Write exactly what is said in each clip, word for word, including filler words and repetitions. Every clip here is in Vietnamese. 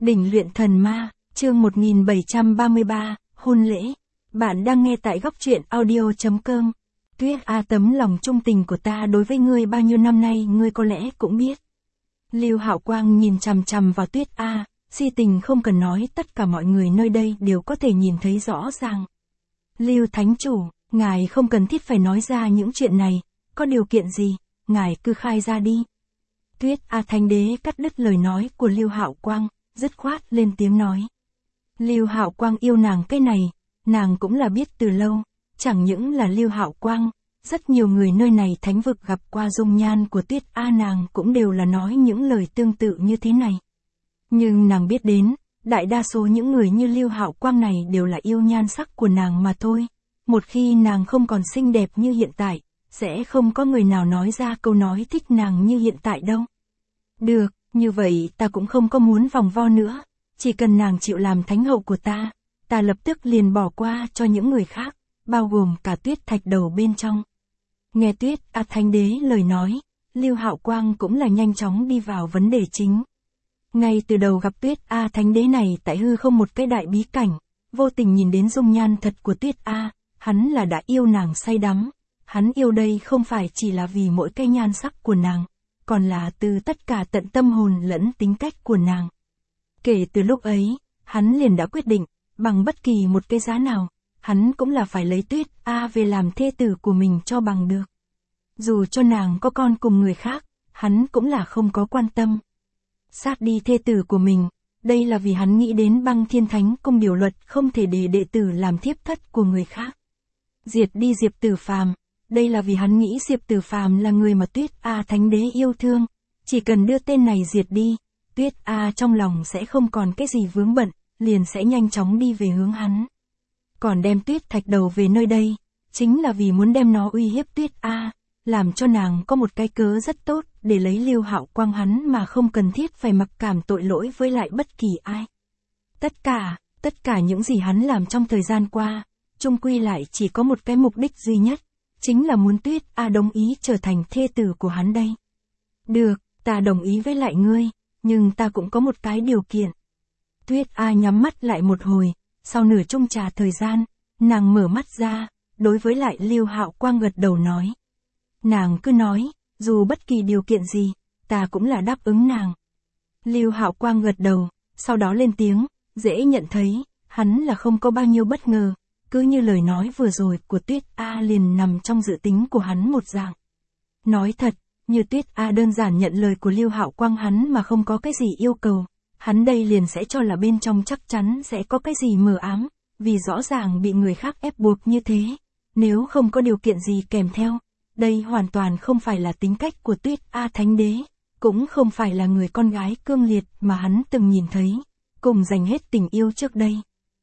Đỉnh luyện thần ma, chương một nghìn bảy trăm ba mươi ba, hôn lễ. Bạn đang nghe tại góc truyện audio chấm com. Tuyết A, tấm lòng trung tình của ta đối với ngươi bao nhiêu năm nay ngươi có lẽ cũng biết. Lưu Hạo Quang nhìn chằm chằm vào Tuyết A, si tình không cần nói, tất cả mọi người nơi đây đều có thể nhìn thấy rõ ràng. Lưu Thánh Chủ, ngài không cần thiết phải nói ra những chuyện này, có điều kiện gì, ngài cứ khai ra đi. Tuyết A Thánh Đế cắt đứt lời nói của Lưu Hạo Quang, dứt khoát lên tiếng nói. Lưu Hạo Quang yêu nàng cái này, nàng cũng là biết từ lâu, chẳng những là Lưu Hạo Quang, rất nhiều người nơi này thánh vực gặp qua dung nhan của Tuyết A nàng cũng đều là nói những lời tương tự như thế này. Nhưng nàng biết đến, đại đa số những người như Lưu Hạo Quang này đều là yêu nhan sắc của nàng mà thôi. Một khi nàng không còn xinh đẹp như hiện tại, sẽ không có người nào nói ra câu nói thích nàng như hiện tại đâu. Được, như vậy ta cũng không có muốn vòng vo nữa, chỉ cần nàng chịu làm thánh hậu của ta, ta lập tức liền bỏ qua cho những người khác, bao gồm cả Tuyết Thạch Đầu bên trong. Nghe Tuyết A Thánh Đế lời nói, Lưu Hạo Quang cũng là nhanh chóng đi vào vấn đề chính. Ngay từ đầu gặp Tuyết A Thánh Đế này tại hư không một cái đại bí cảnh, vô tình nhìn đến dung nhan thật của Tuyết A, hắn là đã yêu nàng say đắm. Hắn yêu đây không phải chỉ là vì mỗi cái nhan sắc của nàng, còn là từ tất cả tận tâm hồn lẫn tính cách của nàng. Kể từ lúc ấy, hắn liền đã quyết định, bằng bất kỳ một cái giá nào, hắn cũng là phải lấy Tuyết A về làm thê tử của mình cho bằng được. Dù cho nàng có con cùng người khác, hắn cũng là không có quan tâm. Sát đi thê tử của mình, đây là vì hắn nghĩ đến Băng Thiên Thánh Cung điều luật không thể để đệ tử làm thiếp thất của người khác. Diệt đi Diệp Tử Phàm, đây là vì hắn nghĩ Diệp Tử Phàm là người mà Tuyết A Thánh Đế yêu thương, chỉ cần đưa tên này diệt đi, Tuyết A trong lòng sẽ không còn cái gì vướng bận, liền sẽ nhanh chóng đi về hướng hắn. Còn đem Tuyết Thạch Đầu về nơi đây, chính là vì muốn đem nó uy hiếp Tuyết A, làm cho nàng có một cái cớ rất tốt để lấy Lưu Hạo Quang hắn mà không cần thiết phải mặc cảm tội lỗi với lại bất kỳ ai. Tất cả, tất cả những gì hắn làm trong thời gian qua, chung quy lại chỉ có một cái mục đích duy nhất, chính là muốn Tuyết A đồng ý trở thành thê tử của hắn đây. Được, ta đồng ý với lại ngươi, nhưng ta cũng có một cái điều kiện. Tuyết A nhắm mắt lại một hồi, sau nửa chung trà thời gian, nàng mở mắt ra, đối với lại Lưu Hạo Quang gật đầu nói. Nàng cứ nói, dù bất kỳ điều kiện gì, ta cũng là đáp ứng nàng. Lưu Hạo Quang gật đầu, sau đó lên tiếng, dễ nhận thấy, hắn là không có bao nhiêu bất ngờ. Cứ như lời nói vừa rồi của Tuyết A liền nằm trong dự tính của hắn một dạng. Nói thật, như Tuyết A đơn giản nhận lời của Lưu Hạo Quang hắn mà không có cái gì yêu cầu, hắn đây liền sẽ cho là bên trong chắc chắn sẽ có cái gì mờ ám, vì rõ ràng bị người khác ép buộc như thế. Nếu không có điều kiện gì kèm theo, đây hoàn toàn không phải là tính cách của Tuyết A Thánh Đế, cũng không phải là người con gái cương liệt mà hắn từng nhìn thấy, cùng dành hết tình yêu trước đây.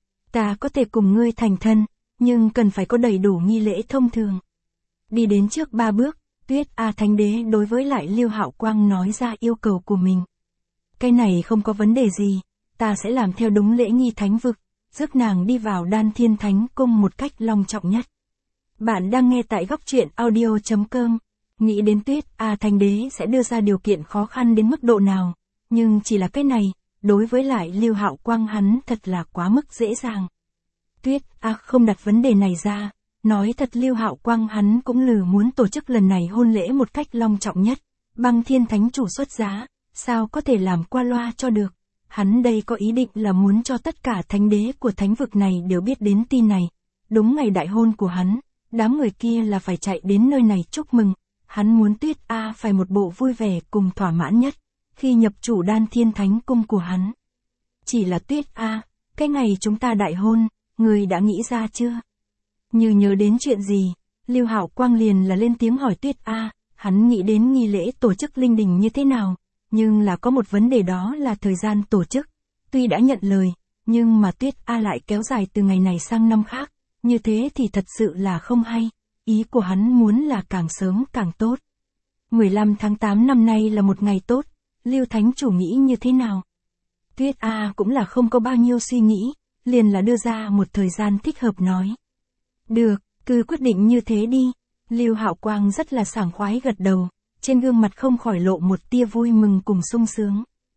Ta có thể cùng ngươi thành thân, nhưng cần phải có đầy đủ nghi lễ thông thường. Đi đến trước ba bước, Tuyết A Thánh Đế đối với lại Lưu Hạo Quang nói ra yêu cầu của mình. Cái này không có vấn đề gì, ta sẽ làm theo đúng lễ nghi thánh vực, rước nàng đi vào Đan Thiên Thánh Cung một cách long trọng nhất. Bạn đang nghe tại góc truyện audio chấm com, nghĩ đến Tuyết A Thánh Đế sẽ đưa ra điều kiện khó khăn đến mức độ nào, nhưng chỉ là cái này. Đối với lại Lưu Hạo Quang hắn thật là quá mức dễ dàng. Tuyết A không đặt vấn đề này ra, nói thật Lưu Hạo Quang hắn cũng lừ muốn tổ chức lần này hôn lễ một cách long trọng nhất. Băng Thiên Thánh Chủ xuất giá, sao có thể làm qua loa cho được. Hắn đây có ý định là muốn cho tất cả thánh đế của thánh vực này đều biết đến tin này. Đúng ngày đại hôn của hắn, đám người kia là phải chạy đến nơi này chúc mừng. Hắn muốn Tuyết A phải một bộ vui vẻ cùng thỏa mãn nhất khi nhập chủ Đan Thiên Thánh Cung của hắn. Chỉ là Tuyết A, cái ngày chúng ta đại hôn, người đã nghĩ ra chưa? Như nhớ đến chuyện gì, Lưu Hạo Quang liền là lên tiếng hỏi Tuyết A, hắn nghĩ đến nghi lễ tổ chức linh đình như thế nào, nhưng là có một vấn đề đó là thời gian tổ chức. Tuy đã nhận lời, nhưng mà Tuyết A lại kéo dài từ ngày này sang năm khác, như thế thì thật sự là không hay, ý của hắn muốn là càng sớm càng tốt. mười lăm tháng tám năm nay là một ngày tốt. Lưu Thánh Chủ nghĩ như thế nào? Tuyết A cũng là không có bao nhiêu suy nghĩ, liền là đưa ra một thời gian thích hợp nói. Được, cứ quyết định như thế đi. Lưu Hạo Quang rất là sảng khoái gật đầu, trên gương mặt không khỏi lộ một tia vui mừng cùng sung sướng.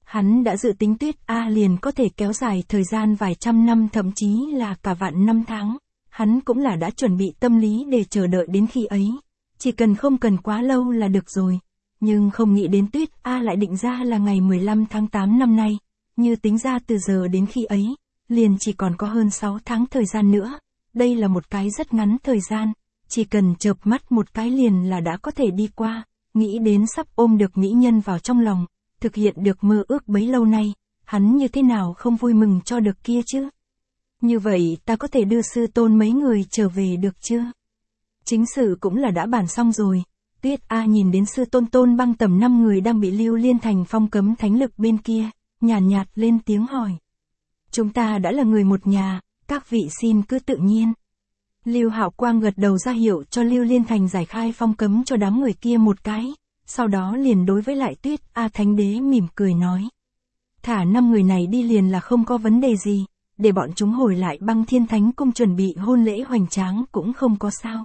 Hắn đã dự tính Tuyết A liền có thể kéo dài thời gian vài trăm năm thậm chí là cả vạn năm tháng. Hắn cũng là đã chuẩn bị tâm lý để chờ đợi đến khi ấy. Chỉ cần không cần quá lâu là được rồi. Nhưng không nghĩ đến Tuyết A lại định ra là ngày mười lăm tháng tám năm nay. Như tính ra từ giờ đến khi ấy, liền chỉ còn có hơn sáu tháng thời gian nữa. Đây là một cái rất ngắn thời gian. Chỉ cần chợp mắt một cái liền là đã có thể đi qua. Nghĩ đến sắp ôm được mỹ nhân vào trong lòng. Thực hiện được mơ ước bấy lâu nay. Hắn như thế nào không vui mừng cho được kia chứ? Như vậy ta có thể đưa sư tôn mấy người trở về được chưa? Chính sự cũng là đã bàn xong rồi. Tuyết A nhìn đến sư tôn Tôn Băng tầm năm người đang bị Lưu Liên Thành phong cấm thánh lực bên kia, nhàn nhạt, nhạt lên tiếng hỏi. Chúng ta đã là người một nhà, các vị xin cứ tự nhiên. Lưu Hạo Quang gật đầu ra hiệu cho Lưu Liên Thành giải khai phong cấm cho đám người kia một cái, sau đó liền đối với lại Tuyết A Thánh Đế mỉm cười nói. Thả năm người này đi liền là không có vấn đề gì, để bọn chúng hồi lại Băng Thiên Thánh Cung chuẩn bị hôn lễ hoành tráng cũng không có sao.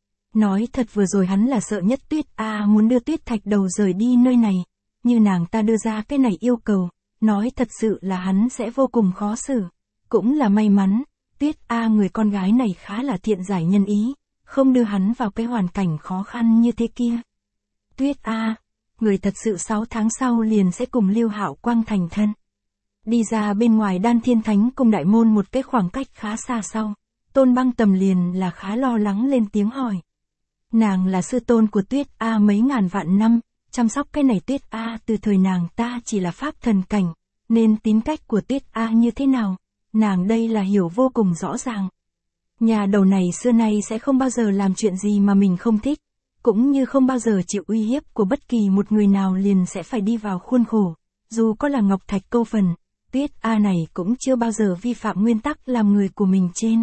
Nói thật vừa rồi hắn là sợ nhất Tuyết A muốn đưa Tuyết Thạch Đầu rời đi nơi này, như nàng ta đưa ra cái này yêu cầu, nói thật sự là hắn sẽ vô cùng khó xử. Cũng là may mắn, Tuyết A người con gái này khá là thiện giải nhân ý, không đưa hắn vào cái hoàn cảnh khó khăn như thế kia. Tuyết A, người thật sự sáu tháng sau liền sẽ cùng Lưu Hạo Quang thành thân. Đi ra bên ngoài Đan Thiên Thánh Cung đại môn một cái khoảng cách khá xa sau, Tôn Băng tầm liền là khá lo lắng lên tiếng hỏi. Nàng là sư tôn của Tuyết A mấy ngàn vạn năm, chăm sóc cái này Tuyết A từ thời nàng ta chỉ là pháp thần cảnh, nên tính cách của Tuyết A như thế nào, nàng đây là hiểu vô cùng rõ ràng. Nhà đầu này xưa nay sẽ không bao giờ làm chuyện gì mà mình không thích, cũng như không bao giờ chịu uy hiếp của bất kỳ một người nào liền sẽ phải đi vào khuôn khổ, dù có là Ngọc Thạch câu phần, Tuyết A này cũng chưa bao giờ vi phạm nguyên tắc làm người của mình trên.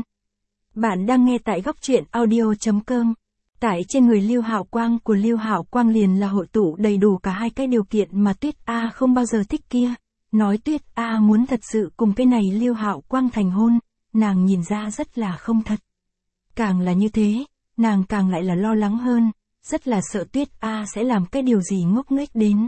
Bạn đang nghe tại góc truyện audio chấm com. Tại trên người Lưu Hạo Quang của Lưu Hạo Quang liền là hội tụ đầy đủ cả hai cái điều kiện mà Tuyết A không bao giờ thích kia. Nói Tuyết A muốn thật sự cùng cái này Lưu Hạo Quang thành hôn, nàng nhìn ra rất là không thật. Càng là như thế, nàng càng lại là lo lắng hơn, rất là sợ Tuyết A sẽ làm cái điều gì ngốc nghếch đến.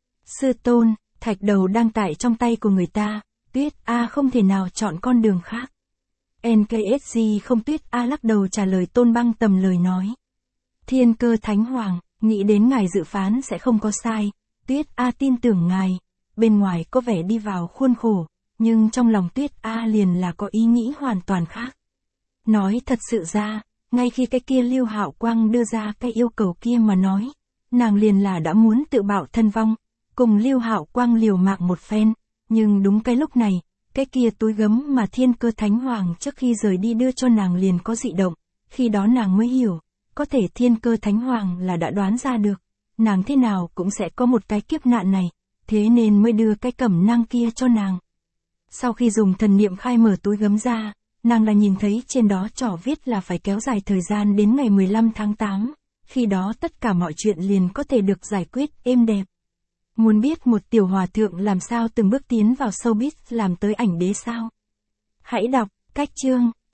Sư tôn, Thạch Đầu đang tại trong tay của người ta, Tuyết A không thể nào chọn con đường khác. en ca ét giê không Tuyết A lắc đầu trả lời Tôn Băng tầm lời nói. Thiên Cơ Thánh Hoàng, nghĩ đến ngài dự phán sẽ không có sai, Tuyết A tin tưởng ngài, bên ngoài có vẻ đi vào khuôn khổ, nhưng trong lòng Tuyết A liền là có ý nghĩ hoàn toàn khác. Nói thật sự ra, ngay khi cái kia Lưu Hạo Quang đưa ra cái yêu cầu kia mà nói, nàng liền là đã muốn tự bạo thân vong, cùng Lưu Hạo Quang liều mạng một phen, nhưng đúng cái lúc này, cái kia túi gấm mà Thiên Cơ Thánh Hoàng trước khi rời đi đưa cho nàng liền có dị động, khi đó nàng mới hiểu. Có thể Thiên Cơ Thánh Hoàng là đã đoán ra được, nàng thế nào cũng sẽ có một cái kiếp nạn này, thế nên mới đưa cái cẩm nang kia cho nàng. Sau khi dùng thần niệm khai mở túi gấm ra, nàng là nhìn thấy trên đó trỏ viết là phải kéo dài thời gian đến ngày mười lăm tháng tám, khi đó tất cả mọi chuyện liền có thể được giải quyết êm đẹp. Muốn biết một tiểu hòa thượng làm sao từng bước tiến vào showbiz làm tới ảnh đế sao? Hãy đọc, cách chương.